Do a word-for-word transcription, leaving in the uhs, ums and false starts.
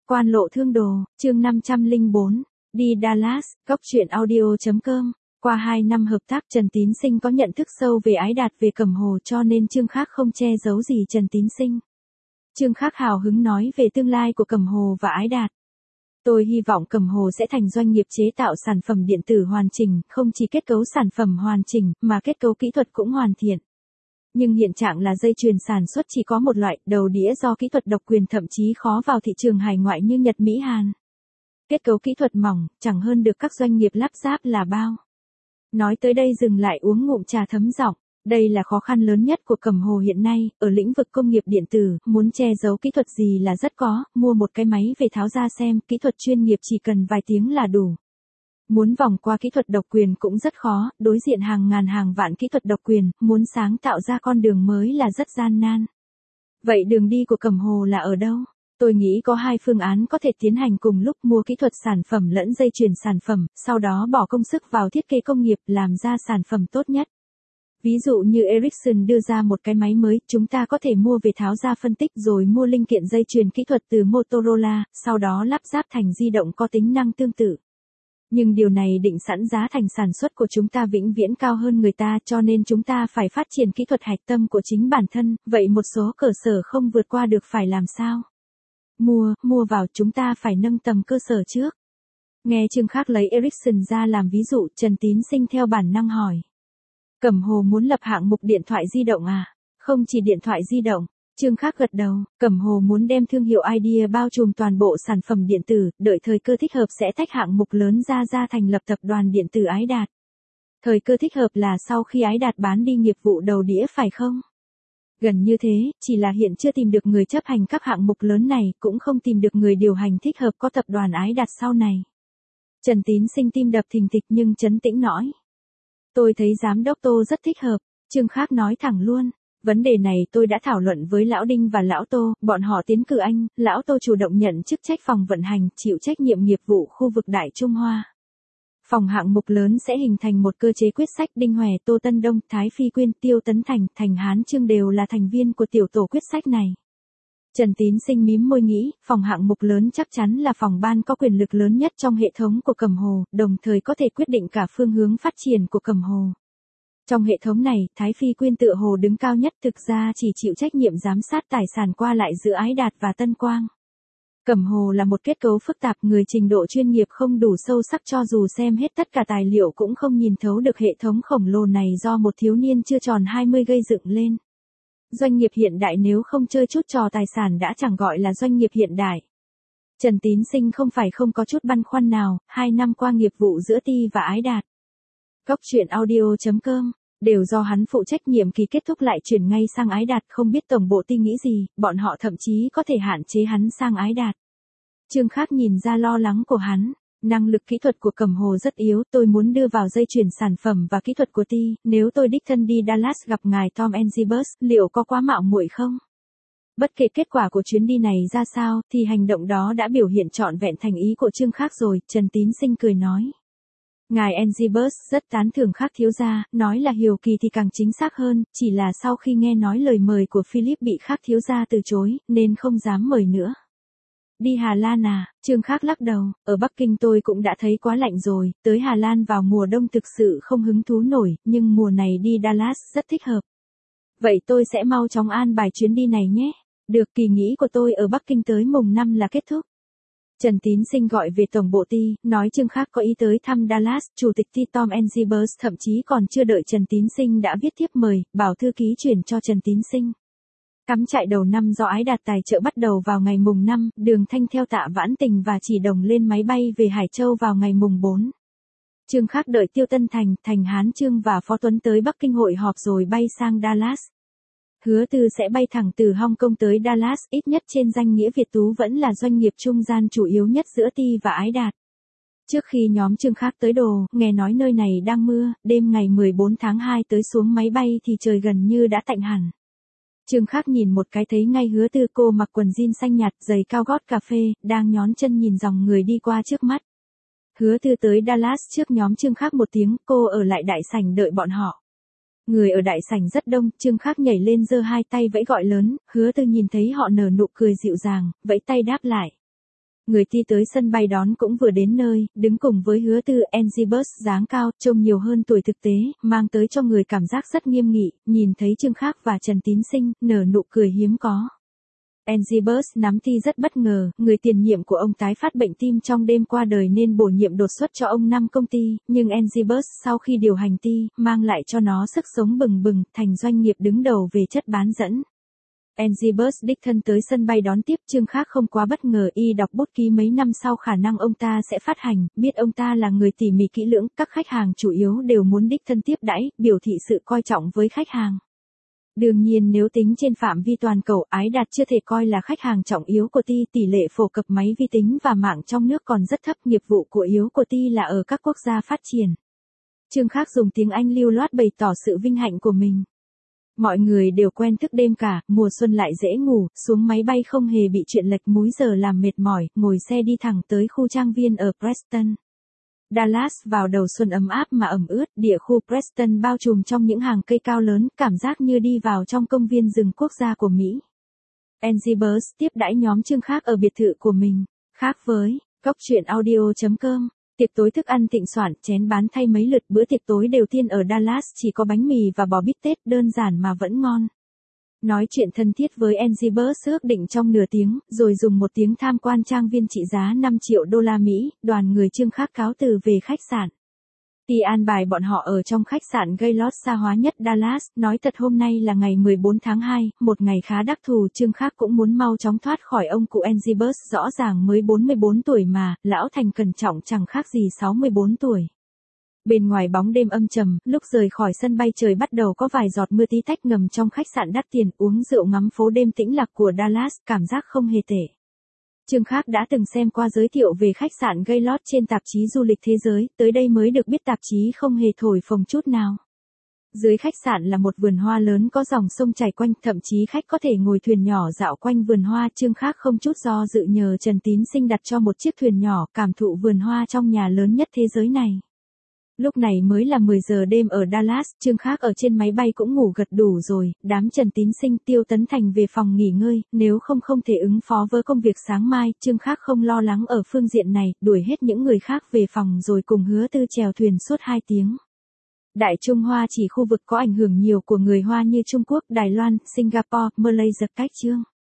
Quan lộ thương đồ, chương năm trăm lẻ bốn, đi Dallas, góc truyện audio chấm com. Qua hai năm hợp tác, Trần Tín Sinh có nhận thức sâu về Ái Đạt về Cẩm Hồ, cho nên Trương Khác không che giấu gì Trần Tín Sinh. Trương Khác hào hứng nói về tương lai của Cẩm Hồ và Ái Đạt. Tôi hy vọng Cẩm Hồ sẽ thành doanh nghiệp chế tạo sản phẩm điện tử hoàn chỉnh, không chỉ kết cấu sản phẩm hoàn chỉnh, mà kết cấu kỹ thuật cũng hoàn thiện. Nhưng hiện trạng là dây chuyền sản xuất chỉ có một loại, đầu đĩa do kỹ thuật độc quyền thậm chí khó vào thị trường hải ngoại như Nhật Mỹ Hàn. Kết cấu kỹ thuật mỏng, chẳng hơn được các doanh nghiệp lắp ráp là bao. Nói tới đây dừng lại uống ngụm trà thấm giọng. Đây là khó khăn lớn nhất của Cẩm Hồ hiện nay, ở lĩnh vực công nghiệp điện tử, muốn che giấu kỹ thuật gì là rất có, mua một cái máy về tháo ra xem, kỹ thuật chuyên nghiệp chỉ cần vài tiếng là đủ. Muốn vòng qua kỹ thuật độc quyền cũng rất khó, đối diện hàng ngàn hàng vạn kỹ thuật độc quyền, muốn sáng tạo ra con đường mới là rất gian nan. Vậy đường đi của Cẩm Hồ là ở đâu? Tôi nghĩ có hai phương án có thể tiến hành cùng lúc, mua kỹ thuật sản phẩm lẫn dây chuyền sản phẩm, sau đó bỏ công sức vào thiết kế công nghiệp làm ra sản phẩm tốt nhất. Ví dụ như Ericsson đưa ra một cái máy mới, chúng ta có thể mua về tháo ra phân tích rồi mua linh kiện dây chuyền kỹ thuật từ Motorola, sau đó lắp ráp thành di động có tính năng tương tự. Nhưng điều này định sẵn giá thành sản xuất của chúng ta vĩnh viễn cao hơn người ta, cho nên chúng ta phải phát triển kỹ thuật hạch tâm của chính bản thân, vậy một số cơ sở không vượt qua được phải làm sao? Mua, mua vào, chúng ta phải nâng tầm cơ sở trước. Nghe Trương Khác lấy Ericsson ra làm ví dụ, Trần Tín Sinh theo bản năng hỏi. Cẩm Hồ muốn lập hạng mục điện thoại di động à? Không chỉ điện thoại di động. Trương Khác gật đầu, Cẩm Hồ muốn đem thương hiệu Idea bao trùm toàn bộ sản phẩm điện tử, đợi thời cơ thích hợp sẽ tách hạng mục lớn ra ra thành lập tập đoàn điện tử Ái Đạt. Thời cơ thích hợp là sau khi Ái Đạt bán đi nghiệp vụ đầu đĩa phải không? Gần như thế, chỉ là hiện chưa tìm được người chấp hành các hạng mục lớn này, cũng không tìm được người điều hành thích hợp có tập đoàn Ái Đạt sau này. Trần Tín Sinh tim đập thình thịch nhưng trấn tĩnh nói. Tôi thấy giám đốc Tô rất thích hợp, Trương Khác nói thẳng luôn. Vấn đề này tôi đã thảo luận với Lão Đinh và Lão Tô, bọn họ tiến cử anh, Lão Tô chủ động nhận chức trách phòng vận hành, chịu trách nhiệm nghiệp vụ khu vực Đại Trung Hoa. Phòng hạng mục lớn sẽ hình thành một cơ chế quyết sách, Đinh Hòe, Tô Tân Đông, Thái Phi Quyên, Tiêu Tấn Thành, Thành Hán Trương đều là thành viên của tiểu tổ quyết sách này. Trần Tín Sinh mím môi nghĩ, phòng hạng mục lớn chắc chắn là phòng ban có quyền lực lớn nhất trong hệ thống của Cẩm Hồ, đồng thời có thể quyết định cả phương hướng phát triển của Cẩm Hồ. Trong hệ thống này, Thái Phi Quyên tựa hồ đứng cao nhất, thực ra chỉ chịu trách nhiệm giám sát tài sản qua lại giữa Ái Đạt và Tân Quang. Cẩm Hồ là một kết cấu phức tạp, người trình độ chuyên nghiệp không đủ sâu sắc, cho dù xem hết tất cả tài liệu cũng không nhìn thấu được hệ thống khổng lồ này do một thiếu niên chưa tròn hai mươi gây dựng lên. Doanh nghiệp hiện đại nếu không chơi chút trò tài sản đã chẳng gọi là doanh nghiệp hiện đại. Trần Tín Sinh không phải không có chút băn khoăn nào, hai năm qua nghiệp vụ giữa Ti và Ái Đạt. Góc truyện audio chấm com, đều do hắn phụ trách, nhiệm kỳ kết thúc lại chuyển ngay sang Ái Đạt, không biết tổng bộ Ti nghĩ gì, bọn họ thậm chí có thể hạn chế hắn sang Ái Đạt. Trương Khác nhìn ra lo lắng của hắn, năng lực kỹ thuật của Cẩm Hồ rất yếu, tôi muốn đưa vào dây chuyển sản phẩm và kỹ thuật của Ti, nếu tôi đích thân đi Dallas gặp ngài Tom Enzibus, liệu có quá mạo muội không? Bất kể kết quả của chuyến đi này ra sao, thì hành động đó đã biểu hiện trọn vẹn thành ý của Trương Khác rồi, Trần Tín Sinh cười nói. Ngài Enzibus rất tán thưởng Khác thiếu gia, nói là hiếu kỳ thì càng chính xác hơn, chỉ là sau khi nghe nói lời mời của Philip bị Khác thiếu gia từ chối, nên không dám mời nữa. Đi Hà Lan à? Trương Khác lắc đầu, ở Bắc Kinh tôi cũng đã thấy quá lạnh rồi, tới Hà Lan vào mùa đông thực sự không hứng thú nổi, nhưng mùa này đi Dallas rất thích hợp. Vậy tôi sẽ mau chóng an bài chuyến đi này nhé. Được, kỳ nghỉ của tôi ở Bắc Kinh tới mùng năm là kết thúc. Trần Tín Sinh gọi về tổng bộ Ti, nói Trương Khác có ý tới thăm Dallas, chủ tịch Ti Tom Enzibus thậm chí còn chưa đợi Trần Tín Sinh đã viết thiếp mời, bảo thư ký chuyển cho Trần Tín Sinh. Cắm trại đầu năm do Ái Đạt tài trợ bắt đầu vào ngày mùng năm, Đường Thanh theo Tạ Vãn Tình và Chỉ Đồng lên máy bay về Hải Châu vào ngày mùng bốn. Trương Khác đợi Tiêu Tân Thành, Thành Hán Trương và Phó Tuấn tới Bắc Kinh hội họp rồi bay sang Dallas. Hứa Tư sẽ bay thẳng từ Hong Kong tới Dallas, ít nhất trên danh nghĩa Việt Tú vẫn là doanh nghiệp trung gian chủ yếu nhất giữa Ti và Ái Đạt. Trước khi nhóm Trương Khác tới đồ, nghe nói nơi này đang mưa, đêm ngày mười bốn tháng hai tới xuống máy bay thì trời gần như đã tạnh hẳn. Trương Khác nhìn một cái thấy ngay Hứa Tư, cô mặc quần jean xanh nhạt, giày cao gót cà phê, đang nhón chân nhìn dòng người đi qua trước mắt. Hứa Tư tới Dallas trước nhóm Trương Khác một tiếng, cô ở lại đại sảnh đợi bọn họ. Người ở đại sảnh rất đông, Trương Khác nhảy lên giơ hai tay vẫy gọi lớn, Hứa Tư nhìn thấy họ nở nụ cười dịu dàng, vẫy tay đáp lại. Người ti tới sân bay đón cũng vừa đến nơi, đứng cùng với Hứa Tư. Enzy dáng cao, trông nhiều hơn tuổi thực tế, mang tới cho người cảm giác rất nghiêm nghị, nhìn thấy Trương Khắc và Trần Tín Sinh, nở nụ cười hiếm có. Enzy nắm Ti rất bất ngờ, người tiền nhiệm của ông tái phát bệnh tim trong đêm qua đời nên bổ nhiệm đột xuất cho ông năm công ty, nhưng Enzy sau khi điều hành Ti, mang lại cho nó sức sống bừng bừng, thành doanh nghiệp đứng đầu về chất bán dẫn. Enzy đích thân tới sân bay đón tiếp. Trương Khắc không quá bất ngờ, y đọc bút ký mấy năm sau khả năng ông ta sẽ phát hành, biết ông ta là người tỉ mỉ kỹ lưỡng, các khách hàng chủ yếu đều muốn đích thân tiếp đãi, biểu thị sự coi trọng với khách hàng. Đương nhiên nếu tính trên phạm vi toàn cầu, Ái Đạt chưa thể coi là khách hàng trọng yếu của Ti, tỷ lệ phổ cập máy vi tính và mạng trong nước còn rất thấp, nghiệp vụ của yếu của Ti là ở các quốc gia phát triển. Trương Khắc dùng tiếng Anh lưu loát bày tỏ sự vinh hạnh của mình. Mọi người đều quen thức đêm cả, mùa xuân lại dễ ngủ, xuống máy bay không hề bị chuyện lệch múi giờ làm mệt mỏi, ngồi xe đi thẳng tới khu trang viên ở Preston. Dallas vào đầu xuân ấm áp mà ẩm ướt, địa khu Preston bao trùm trong những hàng cây cao lớn, cảm giác như đi vào trong công viên rừng quốc gia của Mỹ. Enzy tiếp đãi nhóm Trương Khắc ở biệt thự của mình, khác với Cốc Truyện Audio chấm com. Tiệc tối thức ăn thịnh soạn, chén bán thay mấy lượt, bữa tiệc tối đầu tiên ở Dallas chỉ có bánh mì và bò bít tết, đơn giản mà vẫn ngon. Nói chuyện thân thiết với Enzy ước định trong nửa tiếng, rồi dùng một tiếng tham quan trang viên trị giá năm triệu đô la Mỹ, đoàn người Trương Khắc cáo từ về khách sạn. Ti an bài bọn họ ở trong khách sạn Gaylord xa hoa nhất Dallas, nói thật hôm nay là ngày mười bốn tháng hai, một ngày khá đặc thù. Trương Khắc cũng muốn mau chóng thoát khỏi ông cụ Enzy, rõ ràng mới bốn mươi bốn tuổi mà, lão thành cẩn trọng chẳng khác gì sáu mươi bốn tuổi. Bên ngoài bóng đêm âm trầm, lúc rời khỏi sân bay trời bắt đầu có vài giọt mưa tí tách ngầm trong khách sạn đắt tiền, uống rượu ngắm phố đêm tĩnh lặng của Dallas, cảm giác không hề tệ. Trương Khắc đã từng xem qua giới thiệu về khách sạn Gaylord trên tạp chí du lịch thế giới, tới đây mới được biết tạp chí không hề thổi phồng chút nào. Dưới khách sạn là một vườn hoa lớn có dòng sông chảy quanh, thậm chí khách có thể ngồi thuyền nhỏ dạo quanh vườn hoa. Trương Khắc không chút do dự nhờ Trần Tín Sinh đặt cho một chiếc thuyền nhỏ, cảm thụ vườn hoa trong nhà lớn nhất thế giới này. Lúc này mới là mười giờ đêm ở Dallas, Trương Khắc ở trên máy bay cũng ngủ gật đủ rồi, đám Trần Tín Sinh, Tiêu Tấn Thành về phòng nghỉ ngơi, nếu không không thể ứng phó với công việc sáng mai. Trương Khắc không lo lắng ở phương diện này, đuổi hết những người khác về phòng rồi cùng Hứa Tư chèo thuyền suốt hai tiếng. Đại Trung Hoa chỉ khu vực có ảnh hưởng nhiều của người Hoa như Trung Quốc, Đài Loan, Singapore, Malaysia cách chương.